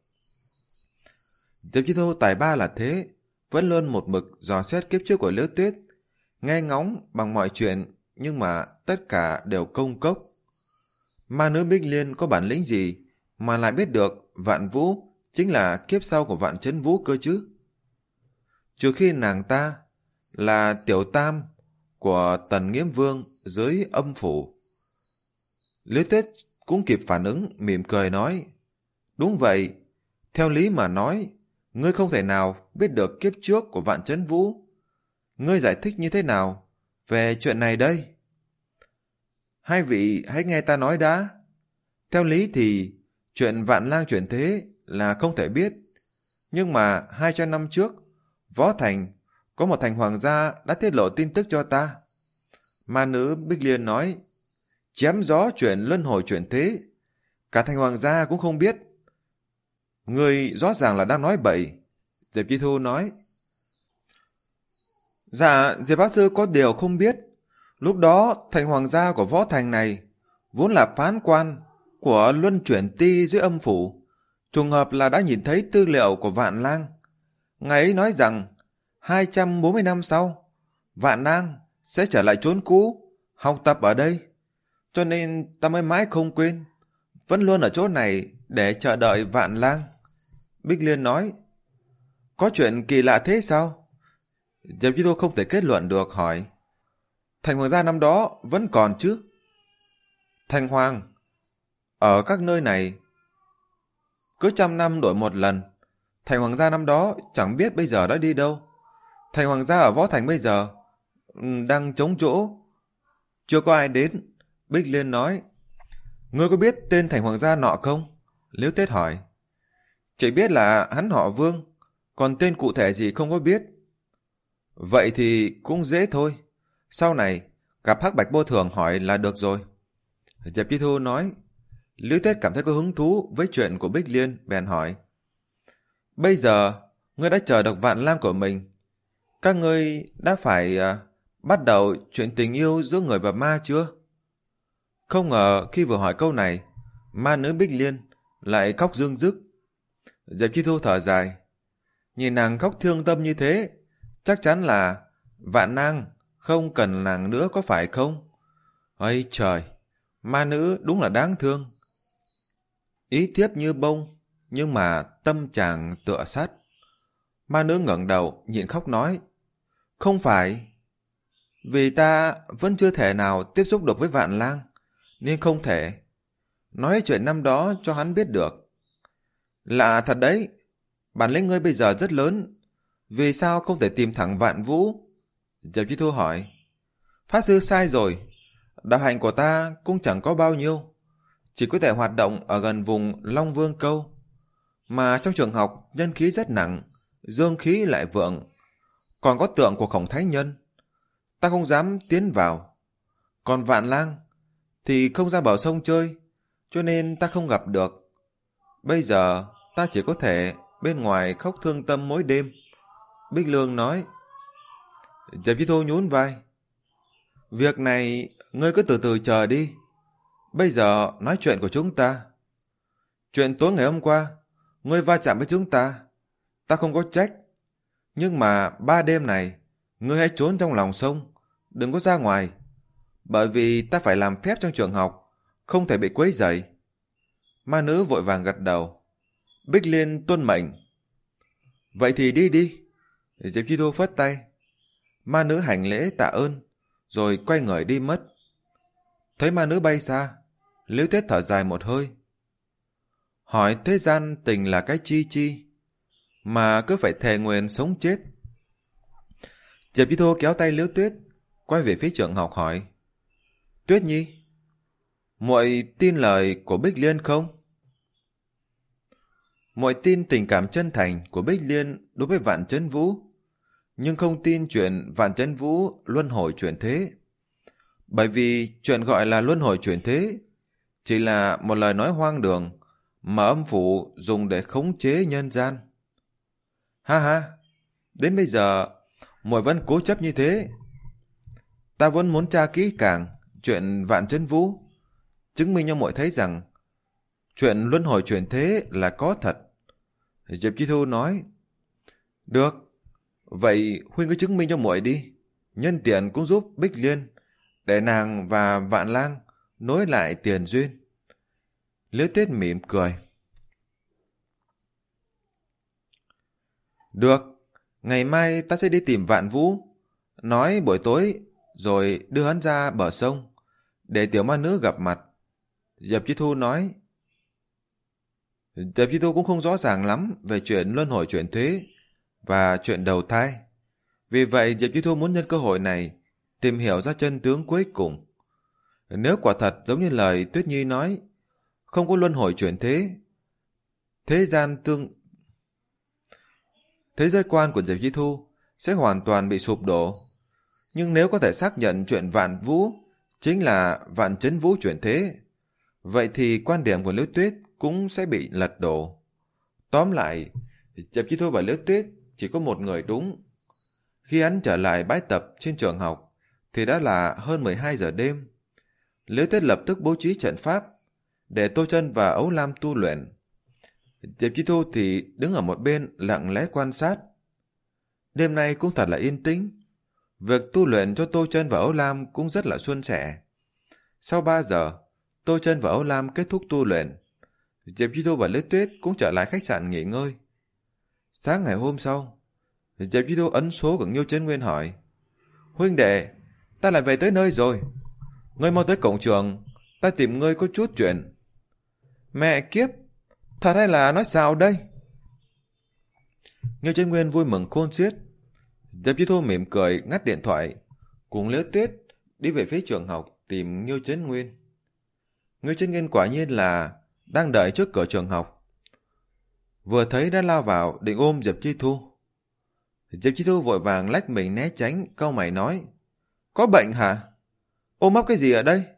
Diệp Chi Thu tài ba là thế, vẫn luôn một mực dò xét kiếp trước của Liễu Tuyết, nghe ngóng bằng mọi chuyện, nhưng mà tất cả đều công cốc. Ma nữ Bích Liên có bản lĩnh gì mà lại biết được Vạn Vũ chính là kiếp sau của Vạn Chấn Vũ cơ chứ? Trừ khi nàng ta là tiểu tam của Tần Nghiễm Vương dưới âm phủ. Liễu Tuyết cũng kịp phản ứng, mỉm cười nói, đúng vậy, theo lý mà nói, ngươi không thể nào biết được kiếp trước của Vạn Chấn Vũ. Ngươi giải thích như thế nào về chuyện này đây? Hai vị hãy nghe ta nói đã. Theo lý thì chuyện Vạn Lang chuyển thế là không thể biết, nhưng mà hai trăm năm trước, Võ Thành có một thành hoàng gia đã tiết lộ tin tức cho ta. Ma nữ Bích Liên nói, chém gió chuyện luân hồi chuyển thế, cả thành hoàng gia cũng không biết. Người rõ ràng là đang nói bậy. Diệp Chi Thu nói, dạ, Diệp Bác Sư có điều không biết. Lúc đó thành hoàng gia của Võ Thành này vốn là phán quan của luân chuyển ti dưới âm phủ, trùng hợp là đã nhìn thấy tư liệu của Vạn Lang. Ngài ấy nói rằng hai trăm bốn mươi năm sau, Vạn Lang sẽ trở lại chốn cũ, học tập ở đây. Cho nên ta mới mãi không quên, vẫn luôn ở chỗ này để chờ đợi Vạn Lang. Bích Liên nói, có chuyện kỳ lạ thế sao? Diệp Chi Thu không thể kết luận được, hỏi, thành hoàng gia năm đó vẫn còn chứ? Thành hoàng ở các nơi này cứ trăm năm đổi một lần. Thành hoàng gia năm đó chẳng biết bây giờ đã đi đâu. Thành hoàng gia ở Võ Thành bây giờ đang trống chỗ, chưa có ai đến. Bích Liên nói, ngươi có biết tên thành hoàng gia nọ không? Liễu Tuyết hỏi, chỉ biết là hắn họ Vương, còn tên cụ thể gì không có biết. Vậy thì cũng dễ thôi, sau này gặp Hắc Bạch Vô Thường hỏi là được rồi. Diệp Chi Thu nói. Liễu Tuyết cảm thấy có hứng thú với chuyện của Bích Liên, bèn hỏi, bây giờ ngươi đã chờ được Vạn Lang của mình, các ngươi đã phải uh, bắt đầu chuyện tình yêu giữa người và ma chưa? Không ngờ khi vừa hỏi câu này, ma nữ Bích Liên lại khóc rưng rức. Diệp Chi Thu thở dài, nhìn nàng khóc thương tâm như thế, chắc chắn là Vạn Lang không cần nàng nữa, có phải không? Ây trời, ma nữ đúng là đáng thương. Ý thiếp như bông, nhưng mà tâm chàng tựa sắt. Ma nữ ngẩng đầu nhịn khóc nói, không phải, vì ta vẫn chưa thể nào tiếp xúc được với Vạn Lang, nên không thể nói chuyện năm đó cho hắn biết được. Lạ thật đấy, bản lĩnh ngươi bây giờ rất lớn, vì sao không thể tìm thẳng Vạn Vũ? Diệp Chi Thu hỏi. Pháp sư sai rồi, đạo hạnh của ta cũng chẳng có bao nhiêu, chỉ có thể hoạt động ở gần vùng Long Vương Câu, mà trong trường học nhân khí rất nặng, dương khí lại vượng, còn có tượng của Khổng Thái Nhân, ta không dám tiến vào. Còn Vạn Lang thì không ra bờ sông chơi, cho nên ta không gặp được. Bây giờ ta chỉ có thể bên ngoài khóc thương tâm mỗi đêm. Bích Lương nói. Diệp Chi Thu nhún vai. Việc này ngươi cứ từ từ chờ đi. Bây giờ nói chuyện của chúng ta. Chuyện tối ngày hôm qua, ngươi va chạm với chúng ta, ta không có trách. Nhưng mà ba đêm này, ngươi hãy trốn trong lòng sông, đừng có ra ngoài, bởi vì ta phải làm phép trong trường học, không thể bị quấy rầy. Ma nữ vội vàng gật đầu. Bích Liên tuân mệnh. Vậy thì đi đi. Diệp Chi Thu phất tay. Ma nữ hành lễ tạ ơn, rồi quay người đi mất. Thấy ma nữ bay xa, Liễu Tuyết thở dài một hơi. Hỏi thế gian tình là cái chi chi, mà cứ phải thề nguyện sống chết. Diệp Chi Thu kéo tay Liễu Tuyết, quay về phía trường học hỏi. Tuyết Nhi, muội tin lời của Bích Liên không? Muội tin tình cảm chân thành của Bích Liên đối với Vạn Chấn Vũ, nhưng không tin chuyện Vạn Chấn Vũ luân hồi chuyển thế. Bởi vì chuyện gọi là luân hồi chuyển thế chỉ là một lời nói hoang đường mà âm phủ dùng để khống chế nhân gian. Ha ha, đến bây giờ muội vẫn cố chấp như thế. Ta vẫn muốn tra kỹ càng chuyện Vạn Chấn Vũ, chứng minh cho muội thấy rằng chuyện luân hồi chuyển thế là có thật. Diệp Chi Thu nói. Được, vậy huynh cứ chứng minh cho muội đi, nhân tiện cũng giúp Bích Liên để nàng và Vạn Lang nối lại tiền duyên. Liễu Tuyết mỉm cười. Được, ngày mai ta sẽ đi tìm Vạn Vũ, nói buổi tối rồi đưa hắn ra bờ sông để tiểu ma nữ gặp mặt. Diệp Chi Thu nói. Diệp Chi Thu cũng không rõ ràng lắm về chuyện luân hồi chuyển thế và chuyện đầu thai. Vì vậy Diệp Chi Thu muốn nhân cơ hội này tìm hiểu ra chân tướng cuối cùng. Nếu quả thật giống như lời Tuyết Nhi nói, không có luân hồi chuyển thế, thế gian tương thế giới quan của Diệp Chi Thu sẽ hoàn toàn bị sụp đổ. Nhưng nếu có thể xác nhận chuyện Vạn Vũ chính là Vạn Chấn Vũ chuyển thế, vậy thì quan điểm của Liễu Tuyết cũng sẽ bị lật đổ. Tóm lại, Diệp Chi Thu và Liễu Tuyết chỉ có một người đúng. Khi hắn trở lại bãi tập trên trường học thì đã là hơn mười hai giờ đêm. Liễu Tuyết lập tức bố trí trận pháp để Tô Chân và Ấu Lam tu luyện. Diệp Chi Thu thì đứng ở một bên lặng lẽ quan sát. Đêm nay cũng thật là yên tĩnh. Việc tu luyện cho Tô Chân và Ấu Lam cũng rất là suôn sẻ. Sau ba giờ, Tô Chân và Ấu Lam kết thúc tu luyện. Diệp Chi Thu và Liễu Tuyết cũng trở lại khách sạn nghỉ ngơi. Sáng ngày hôm sau, Diệp Chi Thu ấn số của Nghiêu Chấn Nguyên hỏi. Huynh đệ, ta lại về tới nơi rồi. Ngươi mau tới cổng trường, ta tìm ngươi có chút chuyện. Mẹ kiếp, thật hay là nói xạo đây? Nghiêu Chấn Nguyên vui mừng khôn xiết. Diệp Chi Thu mỉm cười ngắt điện thoại, cùng Liễu Tuyết đi về phía trường học tìm Nghiêu Chấn Nguyên. Nghiêu Chấn Nguyên quả nhiên là đang đợi trước cửa trường học. Vừa thấy đã lao vào định ôm Diệp Chi Thu. Diệp Chi Thu vội vàng lách mình né tránh, cau mày nói. Có bệnh hả? Ôm ấp cái gì ở đây?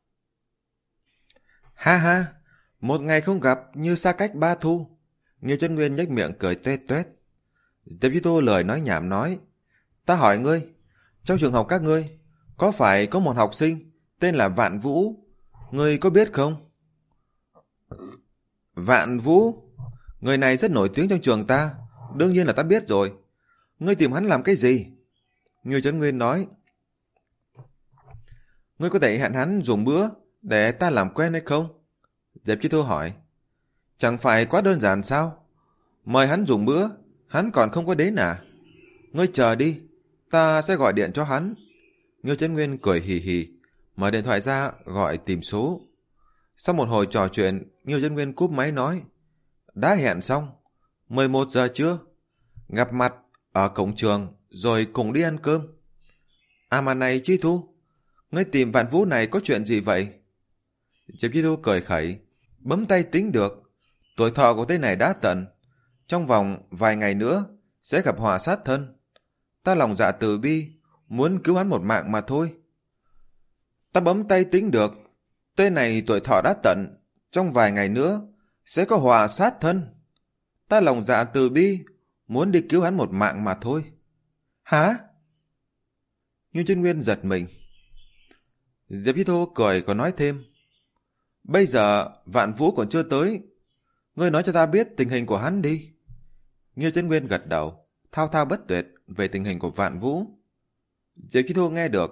Ha ha, một ngày không gặp như xa cách ba thu. Nghiêu Chấn Nguyên nhếch miệng cười tuét tuét. Diệp Chi Thu lời nói nhảm nói. Ta hỏi ngươi, trong trường học các ngươi có phải có một học sinh tên là Vạn Vũ, ngươi có biết không? Vạn Vũ? Người này rất nổi tiếng trong trường ta, đương nhiên là ta biết rồi. Ngươi tìm hắn làm cái gì? Nghiêu Chấn Nguyên nói. Ngươi có thể hẹn hắn dùng bữa để ta làm quen hay không? Diệp Chi Thu hỏi. Chẳng phải quá đơn giản sao? Mời hắn dùng bữa, hắn còn không có đến à? Ngươi chờ đi, ta sẽ gọi điện cho hắn. Nghiêu Chấn Nguyên cười hì hì, mở điện thoại ra gọi tìm số. Sau một hồi trò chuyện, Nghiêu Chấn Nguyên cúp máy nói. Đã hẹn xong, mười một giờ chưa? Gặp mặt ở cổng trường rồi cùng đi ăn cơm. À mà này Chi Thu, ngươi tìm Vạn Vũ này có chuyện gì vậy? Diệp Chi Thu cười khẩy, bấm tay tính được. Tuổi thọ của tên này đã tận, trong vòng vài ngày nữa sẽ gặp họa sát thân. Ta lòng dạ từ bi, muốn cứu hắn một mạng mà thôi. Ta bấm tay tính được, tên này tuổi thọ đã tận, trong vài ngày nữa sẽ có họa sát thân. Ta lòng dạ từ bi, muốn đi cứu hắn một mạng mà thôi. Hả? Nghiêu Chấn Nguyên giật mình. Diệp Chi Thu cười còn nói thêm. Bây giờ Vạn Vũ còn chưa tới, ngươi nói cho ta biết tình hình của hắn đi. Nghiêu Chấn Nguyên gật đầu, thao thao bất tuyệt về tình hình của Vạn Vũ. Diệp Chi Thu nghe được,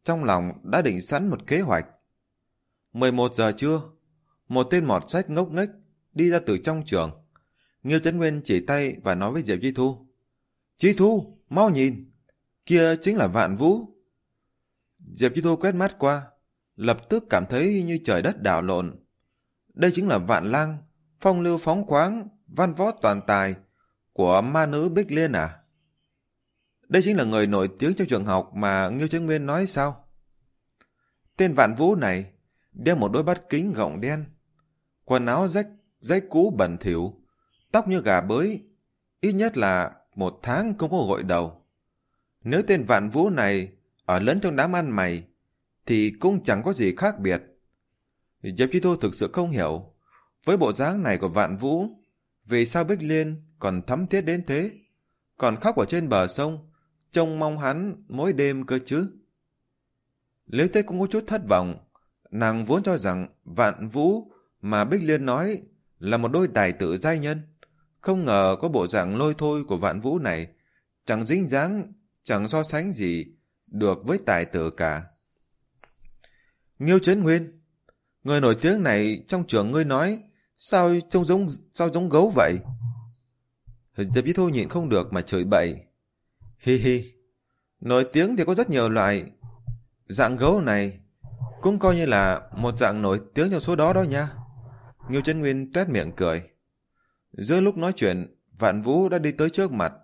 trong lòng đã định sẵn một kế hoạch. mười một giờ trưa, một tên mọt sách ngốc nghếch đi ra từ trong trường. Nghiêu Chấn Nguyên chỉ tay và nói với Diệp Chi Thu: Chi Thu, mau nhìn, kia chính là Vạn Vũ. Diệp Chi Thu quét mắt qua, lập tức cảm thấy như trời đất đảo lộn. Đây chính là Vạn Lang, phong lưu phóng khoáng, văn võ toàn tài của ma nữ Bích Liên à? Đây chính là người nổi tiếng trong trường học mà Nghiêu Chấn Nguyên nói sao? Tên Vạn Vũ này đeo một đôi bát kính gọng đen, quần áo rách rách cũ bẩn thỉu, tóc như gà bới, ít nhất là một tháng không có gội đầu. Nếu tên Vạn Vũ này ở lẫn trong đám ăn mày thì cũng chẳng có gì khác biệt. Diệp Chi Thu thực sự không hiểu, với bộ dáng này của Vạn Vũ, vì sao Bích Liên còn thắm thiết đến thế, còn khóc ở trên bờ sông, trông mong hắn mỗi đêm cơ chứ. Liễu Tuyết cũng có chút thất vọng, nàng vốn cho rằng Vạn Vũ mà Bích Liên nói là một đôi tài tử giai nhân, không ngờ có bộ dạng lôi thôi của Vạn Vũ này, chẳng dính dáng, chẳng so sánh gì được với tài tử cả. Nghiêu Chấn Nguyên, người nổi tiếng này trong trường ngươi nói, sao trông giống sao giống gấu vậy? Diệp Chi Thu nhịn không được mà chửi bậy. Hi hi, nổi tiếng thì có rất nhiều loại, dạng gấu này cũng coi như là một dạng nổi tiếng trong số đó đó nha. Nghiêu Chấn Nguyên tuét miệng cười. Giữa lúc nói chuyện, Vạn Vũ đã đi tới trước mặt.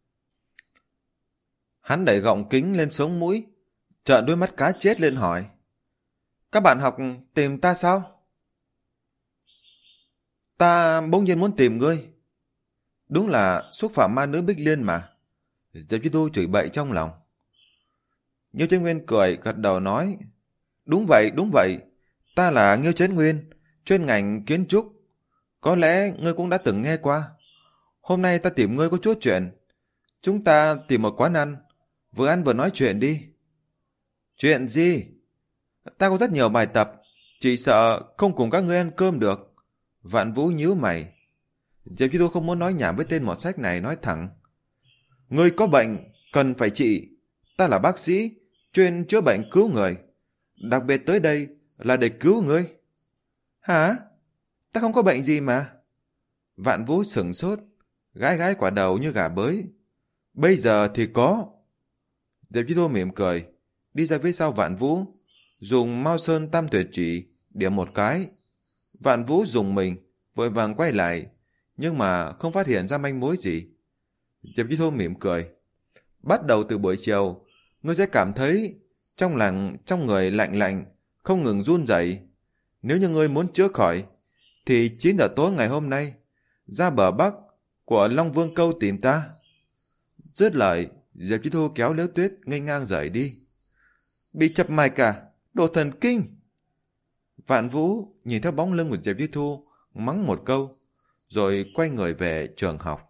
Hắn đẩy gọng kính lên sống mũi, trợn đôi mắt cá chết lên hỏi: Các bạn học tìm ta sao? Ta bỗng nhiên muốn tìm ngươi. Đúng là xúc phạm ma nữ Bích Liên mà. Diệp Chi Thu chửi bậy trong lòng. Nghiêu Chấn Nguyên cười gật đầu nói: Đúng vậy, đúng vậy. Ta là Nghiêu Chấn Nguyên, chuyên ngành kiến trúc. Có lẽ ngươi cũng đã từng nghe qua. Hôm nay ta tìm ngươi có chút chuyện. Chúng ta tìm một quán ăn, vừa ăn vừa nói chuyện đi. Chuyện gì? Ta có rất nhiều bài tập, chỉ sợ không cùng các ngươi ăn cơm được. Vạn Vũ nhíu mày. Diệp Chi Thu không muốn nói nhảm với tên mọt sách này, nói thẳng: Ngươi có bệnh, cần phải trị. Ta là bác sĩ, chuyên chữa bệnh cứu người. Đặc biệt tới đây là để cứu ngươi. Hả? Ta không có bệnh gì mà. Vạn Vũ sửng sốt, gãi gãi quả đầu như gà bới. Bây giờ thì có. Diệp Chi Thu mỉm cười, đi ra phía sau Vạn Vũ, dùng Mao Sơn Tam Tuyệt Chỉ điểm một cái. Vạn Vũ dùng mình, vội vàng quay lại, nhưng mà không phát hiện ra manh mối gì. Diệp Chi Thu mỉm cười. Bắt đầu từ buổi chiều, ngươi sẽ cảm thấy trong lặng, trong người lạnh lạnh, không ngừng run rẩy. Nếu như ngươi muốn chữa khỏi, thì chín giờ tối ngày hôm nay, ra bờ bắc của Long Vương Câu tìm ta. Dứt lời, Diệp Chi Thu kéo Liễu Tuyết nghênh ngang rời đi. Bị chập mạch à? Đồ thần kinh! Vạn Vũ nhìn theo bóng lưng của Diệp Chi Thu, mắng một câu, rồi quay người về trường học.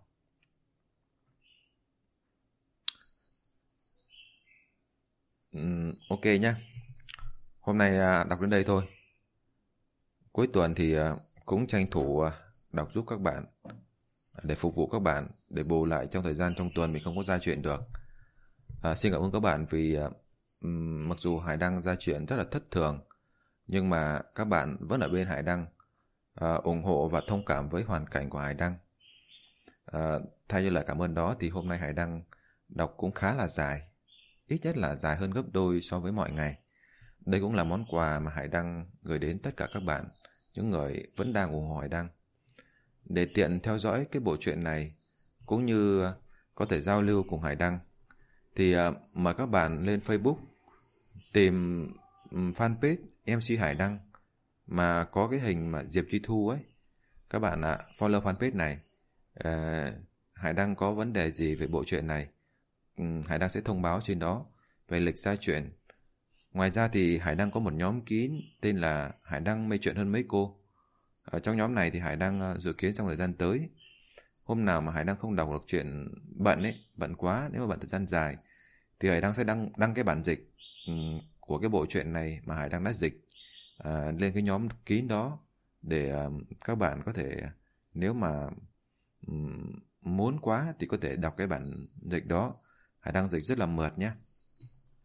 Uhm, ok nhá. Hôm nay đọc đến đây thôi. Cuối tuần thì cũng tranh thủ đọc giúp các bạn, để phục vụ các bạn, để bù lại trong thời gian trong tuần mình không có ra chuyện được. À, xin cảm ơn các bạn vì um, mặc dù Hải Đăng ra chuyện rất là thất thường, nhưng mà các bạn vẫn ở bên Hải Đăng, à, ủng hộ và thông cảm với hoàn cảnh của Hải Đăng. À, thay như lời cảm ơn đó thì hôm nay Hải Đăng đọc cũng khá là dài, ít nhất là dài hơn gấp đôi so với mọi ngày. Đây cũng là món quà mà Hải Đăng gửi đến tất cả các bạn, những người vẫn đang ủng hộ Hải Đăng. Để tiện theo dõi cái bộ truyện này, cũng như có thể giao lưu cùng Hải Đăng, thì uh, mời các bạn lên Facebook, tìm um, fanpage em xê Hải Đăng, mà có cái hình mà Diệp Chi Thu ấy. Các bạn uh, follow fanpage này. uh, Hải Đăng có vấn đề gì về bộ truyện này, um, Hải Đăng sẽ thông báo trên đó về lịch ra chuyện. Ngoài ra thì Hải Đăng có một nhóm kín tên là Hải Đăng mê chuyện hơn mấy cô. Ở trong nhóm này thì Hải Đăng dự kiến trong thời gian tới, hôm nào mà Hải Đăng không đọc được chuyện bận ấy, bận quá, nếu mà bận thời gian dài, thì Hải Đăng sẽ đăng đăng cái bản dịch um, của cái bộ truyện này mà Hải Đăng đã dịch uh, lên cái nhóm kín đó, để um, các bạn có thể, nếu mà um, muốn quá thì có thể đọc cái bản dịch đó. Hải Đăng dịch rất là mượt nhé.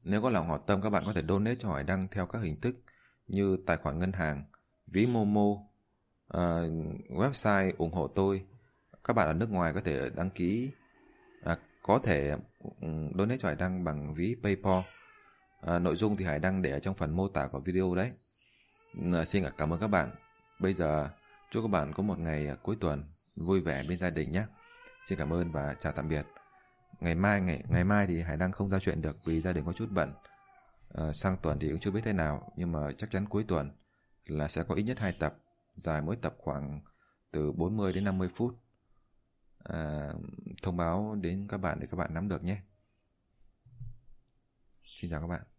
Nếu có lòng hảo tâm, các bạn có thể donate cho Hải Đăng theo các hình thức như tài khoản ngân hàng, ví Momo, uh, website ủng hộ tôi. Các bạn ở nước ngoài có thể đăng ký, à, có thể um, donate cho Hải Đăng bằng ví PayPal. À, nội dung thì Hải Đăng để ở trong phần mô tả của video đấy. À, xin cảm ơn các bạn. Bây giờ chúc các bạn có một ngày cuối tuần vui vẻ bên gia đình nhé. Xin cảm ơn và chào tạm biệt. Ngày mai ngày ngày mai thì Hải Đăng không ra chuyện được vì gia đình có chút bận. À, sang tuần thì cũng chưa biết thế nào, nhưng mà chắc chắn cuối tuần là sẽ có ít nhất hai tập, dài mỗi tập khoảng từ bốn mươi đến năm mươi phút. À, thông báo đến các bạn để các bạn nắm được nhé. Xin chào các bạn.